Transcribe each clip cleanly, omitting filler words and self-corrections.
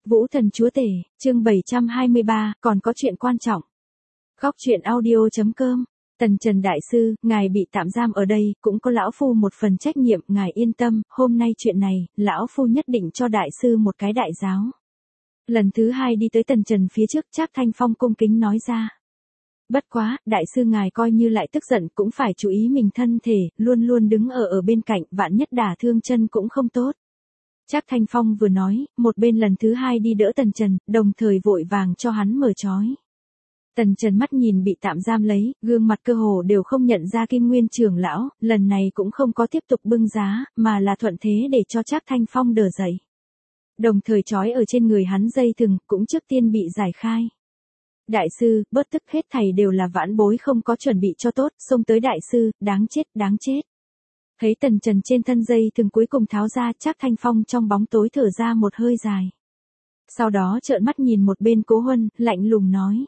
Vũ Thần Chúa Tể, chương 723, còn có chuyện quan trọng. Góc truyện audio.com. Tần Trần Đại Sư, ngài bị tạm giam ở đây, cũng có lão phu một phần trách nhiệm, ngài yên tâm, hôm nay chuyện này, lão phu nhất định cho đại sư một cái đại giáo. Lần thứ hai đi tới Tần Trần phía trước, Trác Thanh Phong cung kính nói ra. Bất quá, đại sư ngài coi như lại tức giận cũng phải chú ý mình thân thể, luôn luôn đứng ở bên cạnh, vạn nhất đả thương chân cũng không tốt. Trác Thanh Phong vừa nói, một bên lần thứ hai đi đỡ Tần Trần, đồng thời vội vàng cho hắn mở trói. Tần Trần mắt nhìn bị tạm giam lấy, gương mặt cơ hồ đều không nhận ra Kim Nguyên trưởng lão, lần này cũng không có tiếp tục bưng giá, mà là thuận thế để cho Trác Thanh Phong đỡ dậy. Đồng thời trói ở trên người hắn dây thừng, cũng trước tiên bị giải khai. Đại sư, bớt tức, hết thảy đều là vãn bối không có chuẩn bị cho tốt, xông tới đại sư, đáng chết, đáng chết. Thấy Tần Trần trên thân dây thừng cuối cùng tháo ra, Trác Thanh Phong trong bóng tối thở ra một hơi dài. Sau đó trợn mắt nhìn một bên Cố Huân, lạnh lùng nói.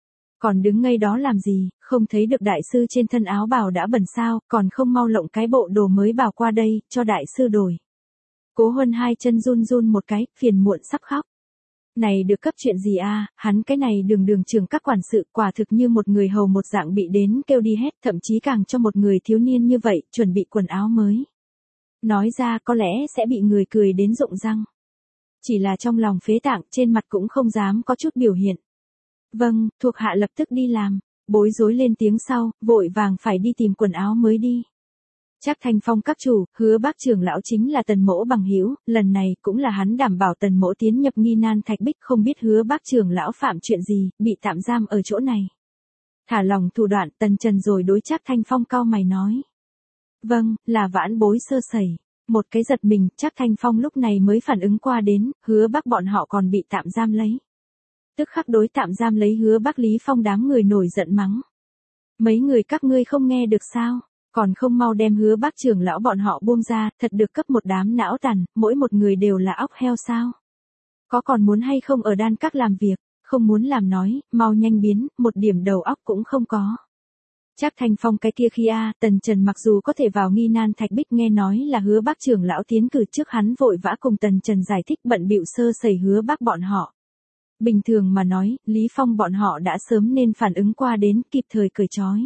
Còn đứng ngây đó làm gì, không thấy được đại sư trên thân áo bào đã bẩn sao, còn không mau lộng cái bộ đồ mới bào qua đây, cho đại sư đổi. Cố Huân hai chân run run một cái, phiền muộn sắp khóc. Này được cấp chuyện gì a? Hắn cái này đường trưởng các quản sự quả thực như một người hầu một dạng bị đến kêu đi hết, thậm chí càng cho một người thiếu niên như vậy, chuẩn bị quần áo mới. Nói ra có lẽ sẽ bị người cười đến rụng răng. Chỉ là trong lòng phế tạng, trên mặt cũng không dám có chút biểu hiện. Vâng, thuộc hạ lập tức đi làm, bối rối lên tiếng sau, vội vàng phải đi tìm quần áo mới đi. Trác Thanh Phong các chủ, Hứa Bác trưởng lão chính là Tần Mỗ bằng hữu, lần này cũng là hắn đảm bảo Tần Mỗ tiến nhập Nghi Nan Thạch Bích, không biết Hứa Bác trưởng lão phạm chuyện gì, bị tạm giam ở chỗ này. Thả lòng thủ đoạn, Tần Trần rồi đối Trác Thanh Phong cau mày nói. Vâng, là vãn bối sơ sẩy. Một cái giật mình, Trác Thanh Phong lúc này mới phản ứng qua đến, Hứa Bác bọn họ còn bị tạm giam lấy. Tức khắc đối tạm giam lấy Hứa Bác Lý Phong đám người nổi giận mắng. Mấy người các ngươi không nghe được sao? Còn không mau đem Hứa Bác trưởng lão bọn họ buông ra, thật được cấp một đám não tàn, mỗi một người đều là óc heo sao? Có còn muốn hay không ở đan các làm việc, không muốn làm nói, mau nhanh biến, một điểm đầu óc cũng không có. Trác Thanh Phong cái kia khi Tần Trần mặc dù có thể vào Nghi Nan Thạch Bích nghe nói là Hứa Bác trưởng lão tiến cử trước hắn vội vã cùng Tần Trần giải thích bận bịu sơ sẩy Hứa Bác bọn họ. Bình thường mà nói, Lý Phong bọn họ đã sớm nên phản ứng qua đến kịp thời cởi trói.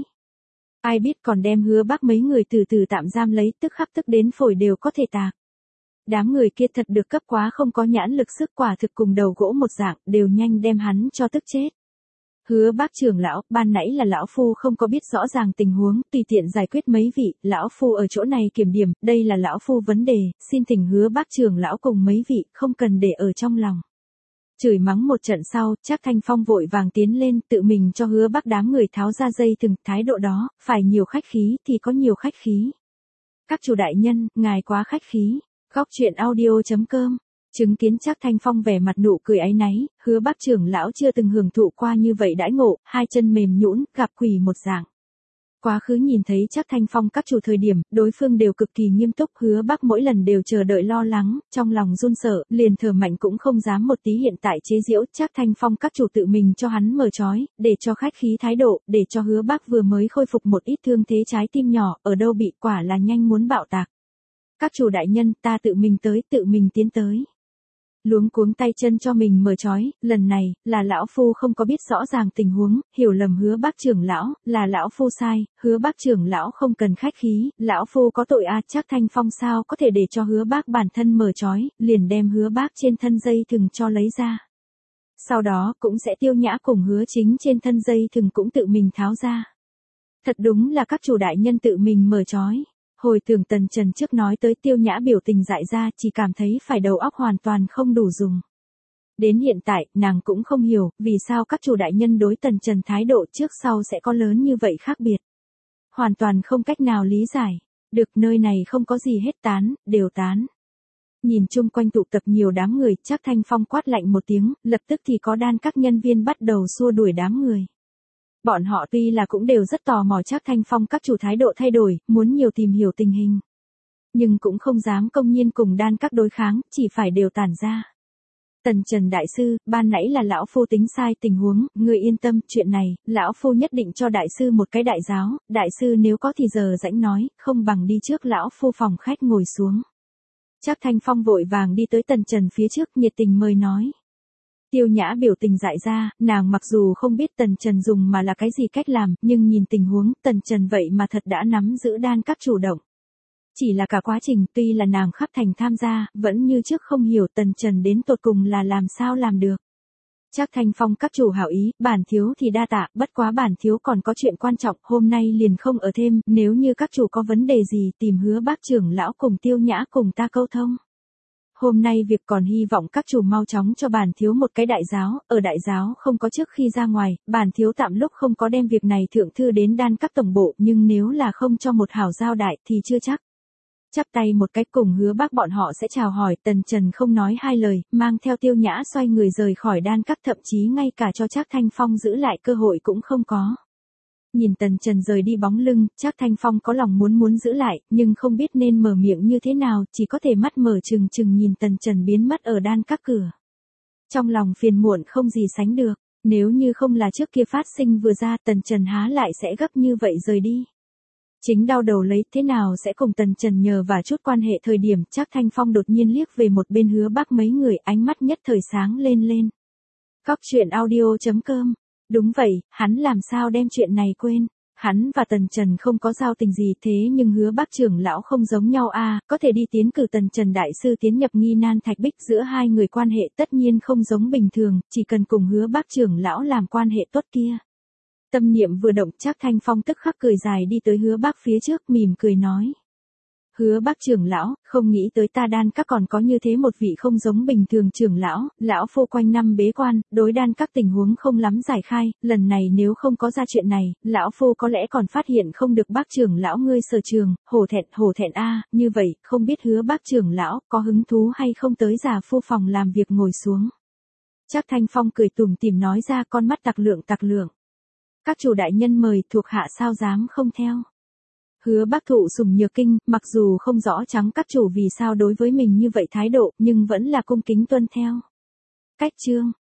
Ai biết còn đem Hứa Bác mấy người từ từ tạm giam lấy, tức khắc tức đến phổi đều có thể tạc. Đám người kia thật được cấp quá không có nhãn lực, sức quả thực cùng đầu gỗ một dạng, đều nhanh đem hắn cho tức chết. Hứa Bác trưởng lão, ban nãy là lão phu không có biết rõ ràng tình huống, tùy tiện giải quyết mấy vị, lão phu ở chỗ này kiểm điểm, đây là lão phu vấn đề, xin thỉnh Hứa Bác trưởng lão cùng mấy vị, không cần để ở trong lòng. Chửi mắng một trận sau, Trác Thanh Phong vội vàng tiến lên, tự mình cho Hứa Bác đám người tháo ra dây thừng, thái độ đó, phải nhiều khách khí thì có nhiều khách khí. Các chủ đại nhân, ngài quá khách khí. Góc truyện audio.com. Chứng kiến Trác Thanh Phong vẻ mặt nụ cười áy náy, Hứa Bác trưởng lão chưa từng hưởng thụ qua như vậy đãi ngộ, hai chân mềm nhũn, gặp quỷ một dạng. Quá khứ nhìn thấy Trác Thanh Phong các chủ thời điểm, đối phương đều cực kỳ nghiêm túc, Hứa Bác mỗi lần đều chờ đợi lo lắng, trong lòng run sợ, liền thở mạnh cũng không dám một tí hiện tại chế giễu, Trác Thanh Phong các chủ tự mình cho hắn mở trói, để cho khách khí thái độ, để cho Hứa Bác vừa mới khôi phục một ít thương thế trái tim nhỏ, ở đâu bị quả là nhanh muốn bạo tạc. Các chủ đại nhân, ta tự mình tới, tự mình tiến tới. Luống cuống tay chân cho mình mở trói, lần này, là lão phu không có biết rõ ràng tình huống, hiểu lầm Hứa Bác trưởng lão, là lão phu sai, Hứa Bác trưởng lão không cần khách khí, lão phu có tội Trác Thanh Phong sao có thể để cho Hứa Bác bản thân mở trói, liền đem Hứa Bác trên thân dây thừng cho lấy ra. Sau đó cũng sẽ Tiêu Nhã cùng Hứa Chính trên thân dây thừng cũng tự mình tháo ra. Thật đúng là các chủ đại nhân tự mình mở trói. Hồi tưởng Tần Trần trước nói tới Tiêu Nhã biểu tình dại ra, chỉ cảm thấy phải đầu óc hoàn toàn không đủ dùng. Đến hiện tại, nàng cũng không hiểu, vì sao các chủ đại nhân đối Tần Trần thái độ trước sau sẽ có lớn như vậy khác biệt. Hoàn toàn không cách nào lý giải. Được, nơi này không có gì hết, tán, đều tán. Nhìn chung quanh tụ tập nhiều đám người, Trác Thanh Phong quát lạnh một tiếng, lập tức thì có đan các nhân viên bắt đầu xua đuổi đám người. Bọn họ tuy là cũng đều rất tò mò Trác Thanh Phong các chủ thái độ thay đổi, muốn nhiều tìm hiểu tình hình. Nhưng cũng không dám công nhiên cùng đan các đối kháng, chỉ phải đều tản ra. Tần Trần Đại Sư, ban nãy là lão phu tính sai tình huống, người yên tâm, chuyện này, lão phu nhất định cho đại sư một cái đại giáo, đại sư nếu có thì giờ rãnh nói, không bằng đi trước lão phu phòng khách ngồi xuống. Trác Thanh Phong vội vàng đi tới Tần Trần phía trước, nhiệt tình mời nói. Tiêu Nhã biểu tình dại ra, nàng mặc dù không biết Tần Trần dùng mà là cái gì cách làm, nhưng nhìn tình huống Tần Trần vậy mà thật đã nắm giữ đan các chủ động. Chỉ là cả quá trình tuy là nàng khắp thành tham gia, vẫn như trước không hiểu Tần Trần đến tột cùng là làm sao làm được. Trác Thanh Phong các chủ hảo ý, bản thiếu thì đa tạ, bất quá bản thiếu còn có chuyện quan trọng, hôm nay liền không ở thêm, nếu như các chủ có vấn đề gì tìm Hứa Bác trưởng lão cùng Tiêu Nhã cùng ta câu thông. Hôm nay việc còn hy vọng các chủ mau chóng cho bản thiếu một cái đại giáo, ở đại giáo không có trước khi ra ngoài, bản thiếu tạm lúc không có đem việc này thượng thư đến đan các tổng bộ, nhưng nếu là không cho một hảo giao đại thì chưa chắc. Chắp tay một cái cùng Hứa Bác bọn họ sẽ chào hỏi, Tần Trần không nói hai lời, mang theo Tiêu Nhã xoay người rời khỏi đan các, thậm chí ngay cả cho Trác Thanh Phong giữ lại cơ hội cũng không có. Nhìn Tần Trần rời đi bóng lưng, Trác Thanh Phong có lòng muốn giữ lại, nhưng không biết nên mở miệng như thế nào, chỉ có thể mắt mở trừng trừng nhìn Tần Trần biến mất ở đan các cửa. Trong lòng phiền muộn không gì sánh được, nếu như không là trước kia phát sinh vừa ra, Tần Trần há lại sẽ gấp như vậy rời đi. Chính đau đầu lấy thế nào sẽ cùng Tần Trần nhờ và chút quan hệ thời điểm, Trác Thanh Phong đột nhiên liếc về một bên Hứa Bác mấy người, ánh mắt nhất thời sáng lên. Góc truyện audio.com. Đúng vậy, hắn làm sao đem chuyện này quên. Hắn và Tần Trần không có giao tình gì, thế nhưng Hứa Bác trưởng lão không giống nhau a, có thể đi tiến cử Tần Trần đại sư tiến nhập Nghi Nan Thạch Bích, giữa hai người quan hệ tất nhiên không giống bình thường, chỉ cần cùng Hứa Bác trưởng lão làm quan hệ tốt kia. Tâm niệm vừa động, Trác Thanh Phong tức khắc cười dài đi tới Hứa Bác phía trước, mỉm cười nói: Hứa Bác trưởng lão, không nghĩ tới ta đan các còn có như thế một vị không giống bình thường trưởng lão, lão phu quanh năm bế quan, đối đan các tình huống không lắm giải khai, lần này nếu không có ra chuyện này, lão phu có lẽ còn phát hiện không được Bác trưởng lão ngươi sở trường, hổ thẹn a, như vậy, không biết Hứa Bác trưởng lão có hứng thú hay không tới già phu phòng làm việc ngồi xuống. Trác Thanh Phong cười tủm tỉm nói ra, con mắt tặc lượng. Các chủ đại nhân mời, thuộc hạ sao dám không theo. Hứa Bác thụ sủng nhược kinh, mặc dù không rõ trắng các chủ vì sao đối với mình như vậy thái độ, nhưng vẫn là cung kính tuân theo. Cách chương